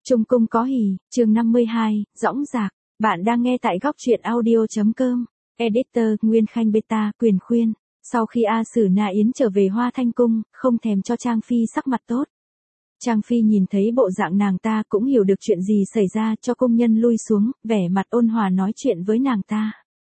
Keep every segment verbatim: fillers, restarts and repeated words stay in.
Trung cung có hỉ, chương năm mươi hai, dõng dạc. Bạn đang nghe tại góc truyện audio.com. Editor, Nguyên Khanh Beta, quyền khuyên. Sau khi A Sử Na Yến trở về Hoa Thanh Cung, không thèm cho Trang Phi sắc mặt tốt. Trang Phi nhìn thấy bộ dạng nàng ta cũng hiểu được chuyện gì xảy ra, cho công nhân lui xuống, vẻ mặt ôn hòa nói chuyện với nàng ta.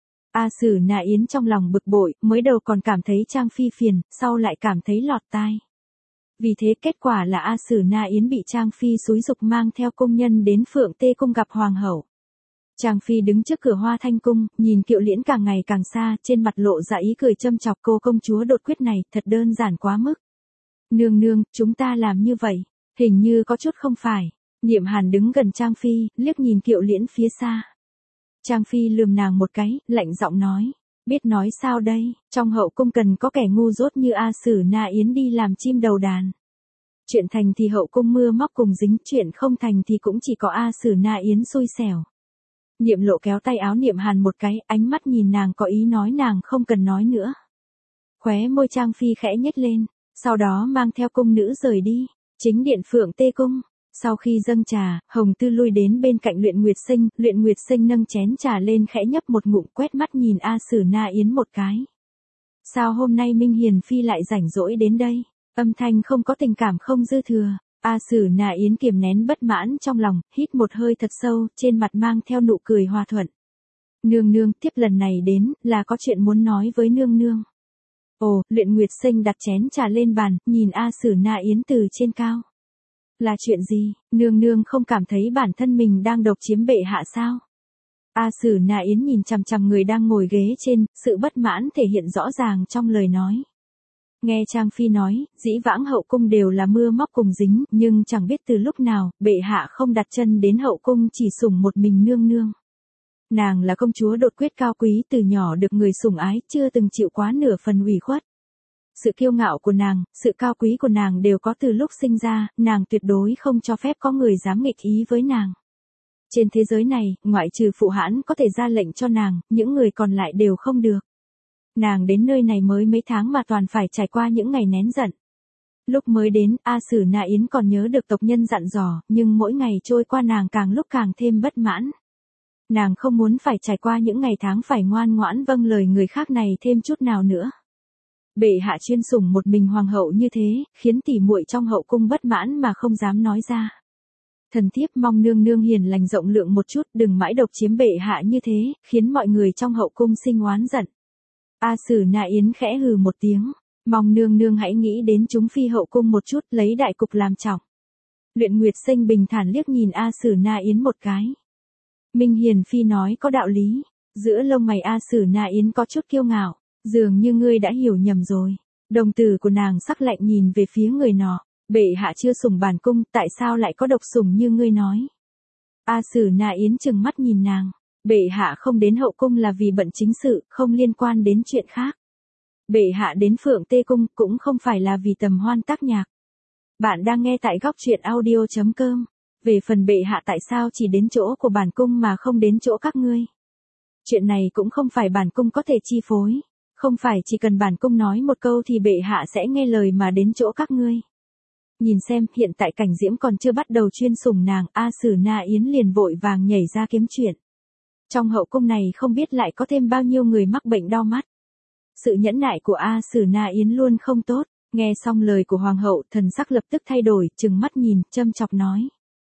A Sử Na Yến trong lòng bực bội, mới đầu còn cảm thấy Trang Phi phiền, sau lại cảm thấy lọt tai. Vì thế kết quả là A Sử Na Yến bị Trang Phi xúi giục mang theo công nhân đến Phượng Tê Cung gặp Hoàng hậu. Trang Phi đứng trước cửa Hoa Thanh Cung, nhìn Kiệu Liễn càng ngày càng xa, trên mặt lộ ra ý cười châm chọc, cô công chúa đột quyết này, thật đơn giản quá mức. Nương nương, chúng ta làm như vậy, hình như có chút không phải. Niệm Hàn đứng gần Trang Phi, liếc nhìn Kiệu Liễn phía xa. Trang Phi lườm nàng một cái, lạnh giọng nói. Biết nói sao đây, trong hậu cung cần có kẻ ngu dốt như A Sử Na Yến đi làm chim đầu đàn. Chuyện thành thì hậu cung mưa móc cùng dính, chuyện không thành thì cũng chỉ có A Sử Na Yến xui xẻo. Niệm Lộ kéo tay áo Niệm Hàn một cái, ánh mắt nhìn nàng có ý nói nàng không cần nói nữa. Khóe môi Trang Phi khẽ nhếch lên, sau đó mang theo cung nữ rời đi, chính điện Phượng Tê Cung. Sau khi dâng trà, Hồng Tư lui đến bên cạnh Luyện Nguyệt Sinh, Luyện Nguyệt Sinh nâng chén trà lên khẽ nhấp một ngụm, quét mắt nhìn A Sử Na Yến một cái. Sao hôm nay Minh Hiền Phi lại rảnh rỗi đến đây? Âm thanh không có tình cảm không dư thừa. A Sử Na Yến kiềm nén bất mãn trong lòng, hít một hơi thật sâu, trên mặt mang theo nụ cười hòa thuận. Nương nương, tiếp lần này đến, là có chuyện muốn nói với nương nương. Ồ, Luyện Nguyệt Sinh đặt chén trà lên bàn, nhìn A Sử Na Yến từ trên cao. Là chuyện gì, nương nương không cảm thấy bản thân mình đang độc chiếm bệ hạ sao? A Sử Na Yến nhìn chằm chằm người đang ngồi ghế trên, sự bất mãn thể hiện rõ ràng trong lời nói. Nghe Trang Phi nói, dĩ vãng hậu cung đều là mưa móc cùng dính, nhưng chẳng biết từ lúc nào, bệ hạ không đặt chân đến hậu cung chỉ sủng một mình nương nương. Nàng là công chúa đột quyết cao quý, từ nhỏ được người sủng ái, chưa từng chịu quá nửa phần ủy khuất. Sự kiêu ngạo của nàng, sự cao quý của nàng đều có từ lúc sinh ra, nàng tuyệt đối không cho phép có người dám nghịch ý với nàng. Trên thế giới này, ngoại trừ phụ hãn có thể ra lệnh cho nàng, những người còn lại đều không được. Nàng đến nơi này mới mấy tháng mà toàn phải trải qua những ngày nén giận. Lúc mới đến, A Sử Na Yến còn nhớ được tộc nhân dặn dò, nhưng mỗi ngày trôi qua nàng càng lúc càng thêm bất mãn. Nàng không muốn phải trải qua những ngày tháng phải ngoan ngoãn vâng lời người khác này thêm chút nào nữa. Bệ hạ chuyên sủng một mình hoàng hậu như thế, khiến tỉ muội trong hậu cung bất mãn mà không dám nói ra. Thần thiếp mong nương nương hiền lành rộng lượng một chút, đừng mãi độc chiếm bệ hạ như thế, khiến mọi người trong hậu cung sinh oán giận. A Sử Na Yến khẽ hừ một tiếng, mong nương nương hãy nghĩ đến chúng phi hậu cung một chút, lấy đại cục làm trọng. Luyện Nguyệt Sinh bình thản liếc nhìn A Sử Na Yến một cái. Minh Hiền Phi nói có đạo lý, giữa lông mày A Sử Na Yến có chút kiêu ngạo, dường như ngươi đã hiểu nhầm rồi. Đồng tử của nàng sắc lạnh nhìn về phía người nọ, bệ hạ chưa sủng bản cung, tại sao lại có độc sủng như ngươi nói? A Sử Na Yến trừng mắt nhìn nàng. Bệ hạ không đến hậu cung là vì bận chính sự, không liên quan đến chuyện khác. Bệ hạ đến Phượng Tê Cung cũng không phải là vì tầm hoan tác nhạc. Bạn đang nghe tại góc truyện audio.com. Về phần bệ hạ tại sao chỉ đến chỗ của bản cung mà không đến chỗ các ngươi. Chuyện này cũng không phải bản cung có thể chi phối. Không phải chỉ cần bản cung nói một câu thì bệ hạ sẽ nghe lời mà đến chỗ các ngươi. Nhìn xem, hiện tại Cảnh Diễm còn chưa bắt đầu chuyên sủng nàng, A Sử Na Yến liền vội vàng nhảy ra kiếm chuyện. Trong hậu cung này không biết lại có thêm bao nhiêu người mắc bệnh đau mắt. Sự nhẫn nại của A Sử Na Yến luôn không tốt, nghe xong lời của hoàng hậu, thần sắc lập tức thay đổi, trừng mắt nhìn, châm chọc nói.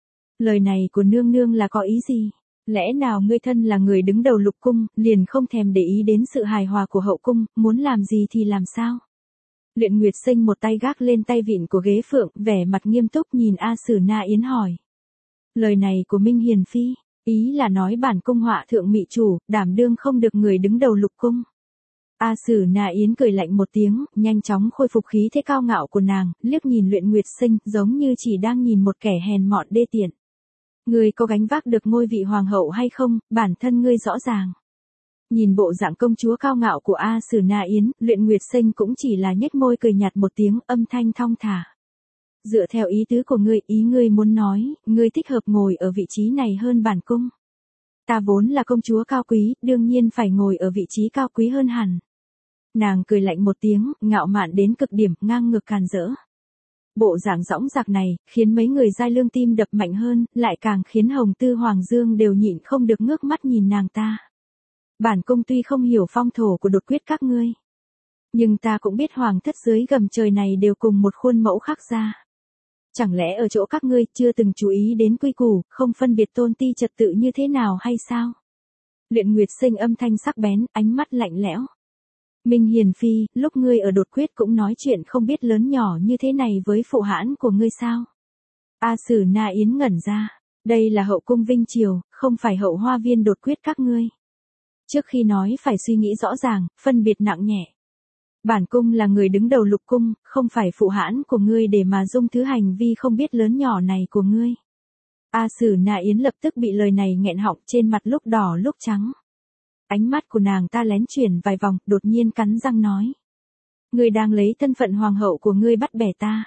Lời này của nương nương là có ý gì? Lẽ nào ngươi thân là người đứng đầu lục cung, liền không thèm để ý đến sự hài hòa của hậu cung, muốn làm gì thì làm sao? Luyện Nguyệt Sinh một tay gác lên tay vịn của ghế phượng, vẻ mặt nghiêm túc nhìn A Sử Na Yến hỏi. Lời này của Minh Hiền Phi, ý là nói bản cung họa thượng mị chủ, đảm đương không được người đứng đầu lục cung. A Sử Na Yến cười lạnh một tiếng, nhanh chóng khôi phục khí thế cao ngạo của nàng, liếc nhìn Luyện Nguyệt Sinh, giống như chỉ đang nhìn một kẻ hèn mọn đê tiện. Ngươi có gánh vác được ngôi vị hoàng hậu hay không, bản thân ngươi rõ ràng. Nhìn bộ dạng công chúa cao ngạo của A Sử Na Yến, Luyện Nguyệt Sinh cũng chỉ là nhếch môi cười nhạt một tiếng, âm thanh thong thả. Dựa theo ý tứ của ngươi, ý ngươi muốn nói, ngươi thích hợp ngồi ở vị trí này hơn bản cung. Ta vốn là công chúa cao quý, đương nhiên phải ngồi ở vị trí cao quý hơn hẳn. Nàng cười lạnh một tiếng, ngạo mạn đến cực điểm, ngang ngược càn rỡ. Bộ dạng dõng dạc này, khiến mấy người giai lương tim đập mạnh hơn, lại càng khiến Hồng Tư Hoàng Dương đều nhịn không được ngước mắt nhìn nàng ta. Bản cung tuy không hiểu phong thổ của đột quyết các ngươi, nhưng ta cũng biết hoàng thất dưới gầm trời này đều cùng một khuôn mẫu khác ra. Chẳng lẽ ở chỗ các ngươi chưa từng chú ý đến quy củ, không phân biệt tôn ti trật tự như thế nào hay sao? Luyện Nguyệt Sinh âm thanh sắc bén, ánh mắt lạnh lẽo. Minh Hiền Phi, lúc ngươi ở đột quyết cũng nói chuyện không biết lớn nhỏ như thế này với phụ hãn của ngươi sao? A Sử Na Yến ngẩn ra, đây là hậu cung Vinh Triều, không phải hậu hoa viên đột quyết các ngươi. Trước khi nói phải suy nghĩ rõ ràng, phân biệt nặng nhẹ. Bản cung là người đứng đầu lục cung, không phải phụ hãn của ngươi để mà dung thứ hành vi không biết lớn nhỏ này của ngươi. A Sử Na Yến lập tức bị lời này nghẹn họng, trên mặt lúc đỏ lúc trắng. Ánh mắt của nàng ta lén chuyển vài vòng, đột nhiên cắn răng nói. Ngươi đang lấy thân phận hoàng hậu của ngươi bắt bẻ ta.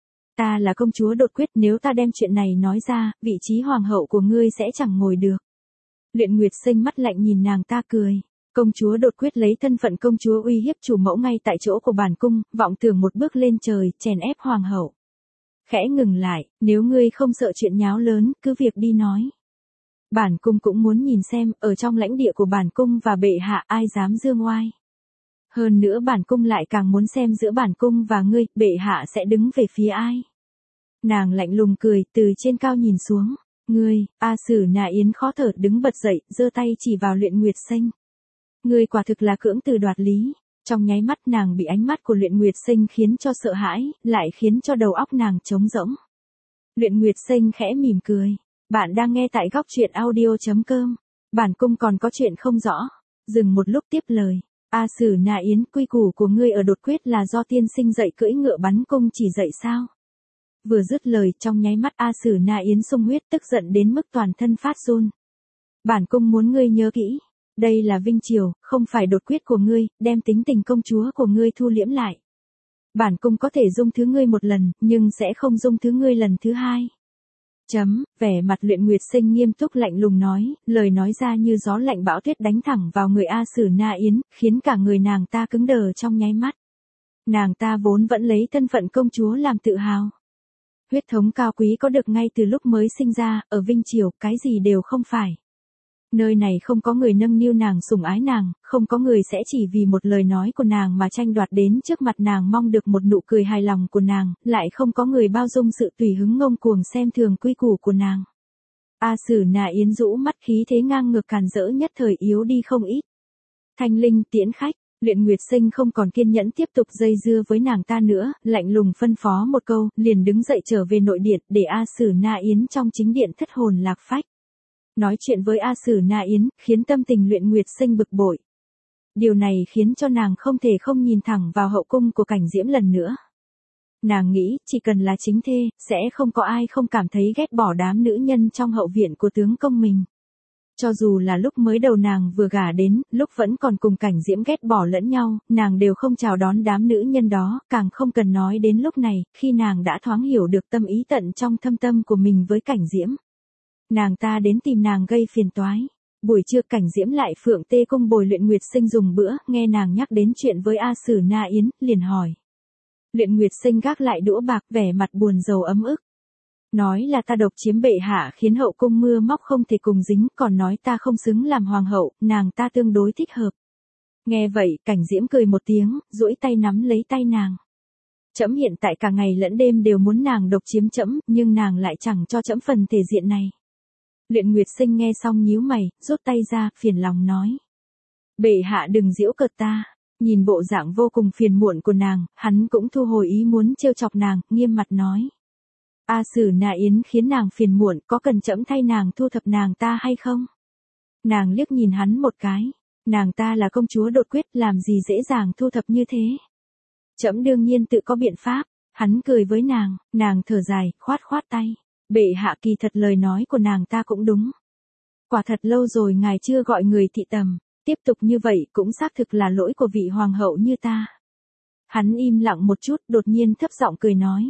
Ta là công chúa đột quyết, nếu ta đem chuyện này nói ra, vị trí hoàng hậu của ngươi sẽ chẳng ngồi được. Luyện Nguyệt Sinh mắt lạnh nhìn nàng ta cười. Công chúa đột quyết lấy thân phận công chúa uy hiếp chủ mẫu ngay tại chỗ của bản cung, vọng tưởng một bước lên trời, chèn ép hoàng hậu. Khẽ ngừng lại, nếu ngươi không sợ chuyện nháo lớn, cứ việc đi nói. Bản cung cũng muốn nhìn xem, ở trong lãnh địa của bản cung và bệ hạ ai dám dương oai. Hơn nữa bản cung lại càng muốn xem giữa bản cung và ngươi, bệ hạ sẽ đứng về phía ai. Nàng lạnh lùng cười, từ trên cao nhìn xuống. Ngươi, A Sử Na Yến khó thở đứng bật dậy, giơ tay chỉ vào Luyện Nguyệt Sinh. Ngươi quả thực là cưỡng từ đoạt lý. Trong nháy mắt nàng bị ánh mắt của Luyện Nguyệt Sinh khiến cho sợ hãi, lại khiến cho đầu óc nàng trống rỗng. Luyện Nguyệt Sinh khẽ mỉm cười. Bạn đang nghe tại góc truyện audio chấm com. Bản cung còn có chuyện không rõ. Dừng một lúc tiếp lời. A Sử Na Yến, quy củ của ngươi ở đột quyết là do tiên sinh dạy cưỡi ngựa bắn cung chỉ dạy sao? Vừa dứt lời, trong nháy mắt A Sử Na Yến xung huyết, tức giận đến mức toàn thân phát run. Bản cung muốn ngươi nhớ kỹ. Đây là Vinh Triều, không phải đột quyết của ngươi, đem tính tình công chúa của ngươi thu liễm lại. Bản cung có thể dung thứ ngươi một lần, nhưng sẽ không dung thứ ngươi lần thứ hai. Chấm, vẻ mặt Luyện Nguyệt Sinh nghiêm túc lạnh lùng nói, lời nói ra như gió lạnh bão tuyết đánh thẳng vào người A Sử Na Yến, khiến cả người nàng ta cứng đờ trong nháy mắt. Nàng ta vốn vẫn lấy thân phận công chúa làm tự hào. Huyết thống cao quý có được ngay từ lúc mới sinh ra, ở Vinh Triều, cái gì đều không phải. Nơi này không có người nâng niu nàng sủng ái nàng, không có người sẽ chỉ vì một lời nói của nàng mà tranh đoạt đến trước mặt nàng mong được một nụ cười hài lòng của nàng, lại không có người bao dung sự tùy hứng ngông cuồng xem thường quy củ của nàng. A Sử Na Yến rũ mắt, khí thế ngang ngược càn rỡ nhất thời yếu đi không ít. Thanh Linh, tiễn khách. Luyện Nguyệt Sinh không còn kiên nhẫn tiếp tục dây dưa với nàng ta nữa, lạnh lùng phân phó một câu, liền đứng dậy trở về nội điện, để A Sử Na Yến trong chính điện thất hồn lạc phách. Nói chuyện với A Sử Na Yến, khiến tâm tình Luyện Nguyệt Sinh bực bội. Điều này khiến cho nàng không thể không nhìn thẳng vào hậu cung của Cảnh Diễm lần nữa. Nàng nghĩ, chỉ cần là chính thê, sẽ không có ai không cảm thấy ghét bỏ đám nữ nhân trong hậu viện của tướng công mình. Cho dù là lúc mới đầu nàng vừa gả đến, lúc vẫn còn cùng Cảnh Diễm ghét bỏ lẫn nhau, nàng đều không chào đón đám nữ nhân đó, càng không cần nói đến lúc này, khi nàng đã thoáng hiểu được tâm ý tận trong thâm tâm của mình với Cảnh Diễm. Nàng ta đến tìm nàng gây phiền toái. Buổi trưa Cảnh Diễm lại phượng tê cung bồi Luyện Nguyệt Sinh dùng bữa, nghe nàng nhắc đến chuyện với A Sử Na Yến, liền hỏi. Luyện Nguyệt Sinh gác lại đũa bạc, vẻ mặt buồn rầu ấm ức. Nói là ta độc chiếm bệ hạ khiến hậu cung mưa móc không thể cùng dính, còn nói ta không xứng làm hoàng hậu, nàng ta tương đối thích hợp. Nghe vậy, Cảnh Diễm cười một tiếng, duỗi tay nắm lấy tay nàng. Trẫm hiện tại cả ngày lẫn đêm đều muốn nàng độc chiếm trẫm, nhưng nàng lại chẳng cho trẫm phần thể diện này. Luyện Nguyệt Sinh nghe xong nhíu mày, rút tay ra, phiền lòng nói. Bệ hạ đừng giễu cợt ta. Nhìn bộ dạng vô cùng phiền muộn của nàng, hắn cũng thu hồi ý muốn trêu chọc nàng, nghiêm mặt nói. A Sử Na Yến khiến nàng phiền muộn, có cần trẫm thay nàng thu thập nàng ta hay không? Nàng liếc nhìn hắn một cái. Nàng ta là công chúa đột quyết, làm gì dễ dàng thu thập như thế? Trẫm đương nhiên tự có biện pháp. Hắn cười với nàng, nàng thở dài, khoát khoát tay. Bệ hạ, kỳ thật lời nói của nàng ta cũng đúng. Quả thật lâu rồi ngài chưa gọi người thị tầm, tiếp tục như vậy cũng xác thực là lỗi của vị hoàng hậu như ta. Hắn im lặng một chút, đột nhiên thấp giọng cười nói.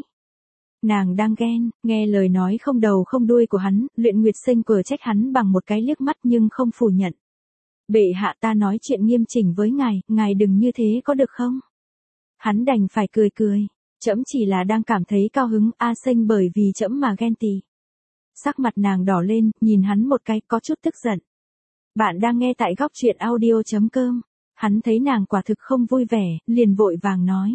Nàng đang ghen, nghe lời nói không đầu không đuôi của hắn, Luyện Nguyệt Sinh cửa trách hắn bằng một cái liếc mắt nhưng không phủ nhận. Bệ hạ, ta nói chuyện nghiêm chỉnh với ngài, ngài đừng như thế có được không? Hắn đành phải cười cười. Trẫm chỉ là đang cảm thấy cao hứng, A Xanh, bởi vì trẫm mà ghen tị. Sắc mặt nàng đỏ lên, nhìn hắn một cái, có chút tức giận. Bạn đang nghe tại góc truyện audio.com. Hắn thấy nàng quả thực không vui vẻ, liền vội vàng nói.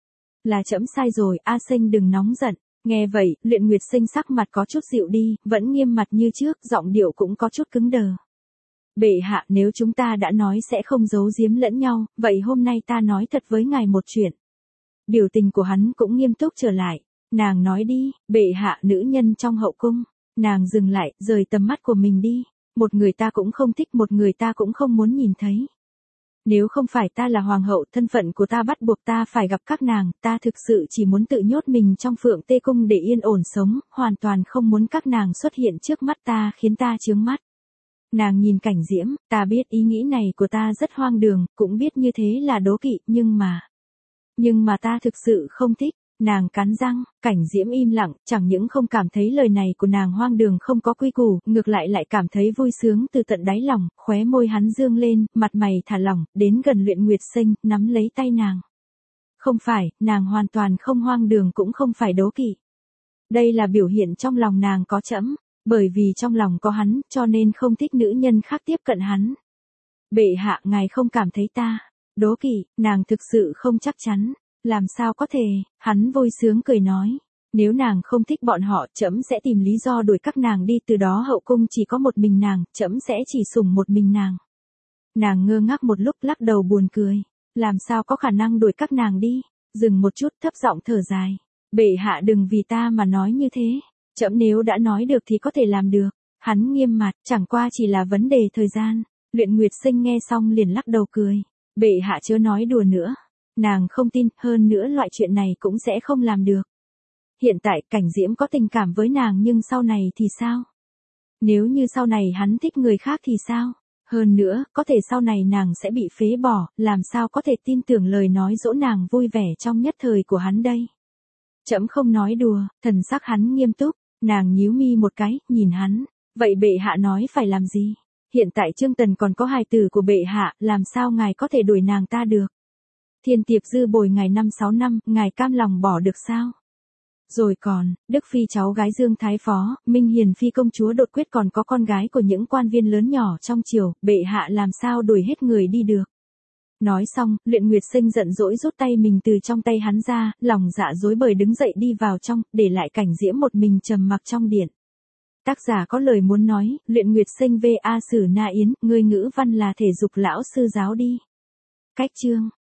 Là trẫm sai rồi, A Xanh đừng nóng giận. Nghe vậy, Luyện Nguyệt Sinh sắc mặt có chút dịu đi, vẫn nghiêm mặt như trước, giọng điệu cũng có chút cứng đờ. Bệ hạ, nếu chúng ta đã nói sẽ không giấu giếm lẫn nhau, vậy hôm nay ta nói thật với ngài một chuyện. Biểu tình của hắn cũng nghiêm túc trở lại. Nàng nói đi, bệ hạ, nữ nhân trong hậu cung. Nàng dừng lại, rời tầm mắt của mình đi. Một người ta cũng không thích, một người ta cũng không muốn nhìn thấy. Nếu không phải ta là hoàng hậu, thân phận của ta bắt buộc ta phải gặp các nàng, ta thực sự chỉ muốn tự nhốt mình trong Phượng Tê Cung để yên ổn sống, hoàn toàn không muốn các nàng xuất hiện trước mắt ta khiến ta chướng mắt. Nàng nhìn Cảnh Diễm, ta biết ý nghĩ này của ta rất hoang đường, cũng biết như thế là đố kỵ, nhưng mà... Nhưng mà ta thực sự không thích. Nàng cắn răng, Cảnh Diễm im lặng, chẳng những không cảm thấy lời này của nàng hoang đường không có quy củ, ngược lại lại cảm thấy vui sướng từ tận đáy lòng, khóe môi hắn dương lên, mặt mày thả lỏng, đến gần Luyện Nguyệt Sinh, nắm lấy tay nàng. Không phải, nàng hoàn toàn không hoang đường cũng không phải đố kỵ. Đây là biểu hiện trong lòng nàng có trẫm, bởi vì trong lòng có hắn, cho nên không thích nữ nhân khác tiếp cận hắn. Bệ hạ, ngài không cảm thấy ta đố kỵ, nàng thực sự không chắc chắn. Làm sao có thể, hắn vui sướng cười nói. Nếu nàng không thích bọn họ, trẫm sẽ tìm lý do đuổi các nàng đi, từ đó hậu cung chỉ có một mình nàng, trẫm sẽ chỉ sủng một mình nàng. Nàng ngơ ngác một lúc, lắc đầu buồn cười. Làm sao có khả năng đuổi các nàng đi? Dừng một chút, thấp giọng thở dài. Bệ hạ đừng vì ta mà nói như thế. Trẫm nếu đã nói được thì có thể làm được. Hắn nghiêm mặt, chẳng qua chỉ là vấn đề thời gian. Luyện Nguyệt Sinh nghe xong liền lắc đầu cười. Bệ hạ chớ nói đùa nữa. Nàng không tin, hơn nữa loại chuyện này cũng sẽ không làm được. Hiện tại, Cảnh Diễm có tình cảm với nàng, nhưng sau này thì sao? Nếu như sau này hắn thích người khác thì sao? Hơn nữa, có thể sau này nàng sẽ bị phế bỏ, làm sao có thể tin tưởng lời nói dỗ nàng vui vẻ trong nhất thời của hắn đây? Trẫm không nói đùa, thần sắc hắn nghiêm túc, nàng nhíu mi một cái, nhìn hắn. Vậy bệ hạ nói phải làm gì? Hiện tại Trương Tần còn có hài tử của bệ hạ, làm sao ngài có thể đuổi nàng ta được? Thiên Tiệp Dư bồi ngài năm sáu năm, ngài cam lòng bỏ được sao? Rồi còn, Đức Phi cháu gái Dương Thái Phó, Minh Hiền Phi công chúa đột quyết, còn có con gái của những quan viên lớn nhỏ trong triều, bệ hạ làm sao đuổi hết người đi được? Nói xong, Luyện Nguyệt Sinh giận dỗi rút tay mình từ trong tay hắn ra, lòng dạ rối bời đứng dậy đi vào trong, để lại Cảnh Diễm một mình trầm mặc trong điện. Tác giả có lời muốn nói, Luyện Nguyệt Sinh vê A Sử Na Yến, ngươi ngữ văn là thể dục lão sư giáo đi. Cách chương